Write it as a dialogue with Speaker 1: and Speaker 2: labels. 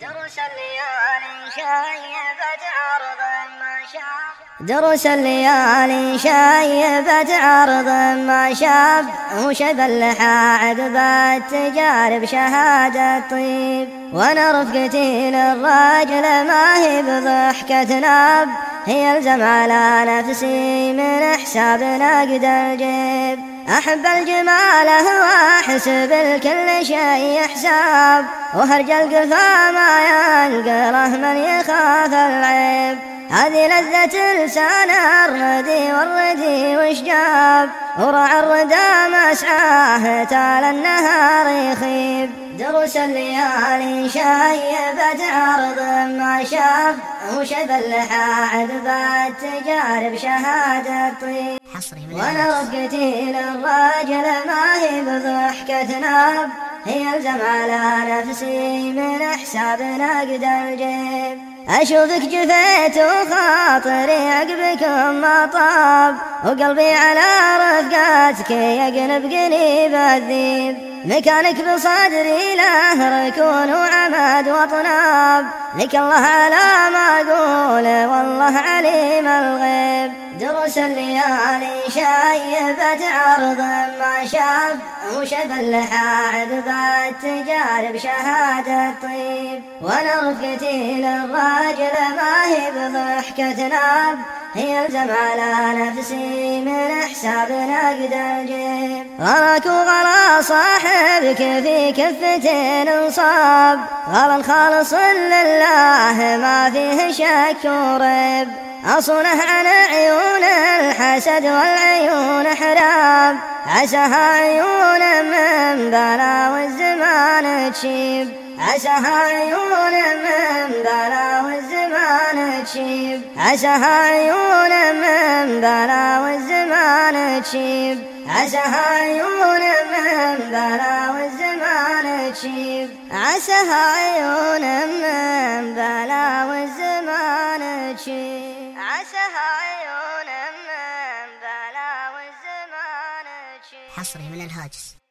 Speaker 1: دروس الليالي شيبت عرض ما شاب وشب اللحى عقب التجارب شهادة طيب. وانا رفقتي للراجل ما هي بضحكة ناب، هي الجمال نفسي من حساب نقد الجيب. أحب الجمال وأحسب الكل شيء حساب، وهرج القفا ما ينقره من يخاف العيب. هذه لذة لسان الردي والردي وشجاب، ورعى الردى مسعاه تال النهار يخيب. دروس الليالي شيبت عرض ما شاب وشب اللحى عذب التجارب شهادة طيب. وانا رفقتي للراجل ما هي بضحكة ناب، هي الجمال نفسي من حساب نقد الجيب. أشوفك جفيت وخاطري عقبكم ما طاب، وقلبي على رفقاتك يقنب قنيب الذيب. مكانك بصدري له ركون وعمد وطناب، لك الله على ما أقول والله عليم الغيب. دروس الليالي شيبت عرض ما شاب وشب اللحى عذب التجارب شهادة طيب. وانا رفقتي للراجل ما هي بضحكة ناب، هي الجمال نفسي من حساب نقد الجيب. غراك وغرا صاحبك في كفتين انصاب، غرا خالص لله ما فيه شك وريب. أصونه عن عيون الحسد والعيون حراب، عساها عيون من بلاوي الزمان تشيب. عساها عيون من بلاوي الزمان تشيب. عساها عيون من بلاوي الزمان تشيب. عساها عيون من بلاوي الزمان تشيب. عساها عيون من بلاوي الزمان تشيب. عساها عيون من بلاوي الزمان تشيب.
Speaker 2: حصري من الهاجس.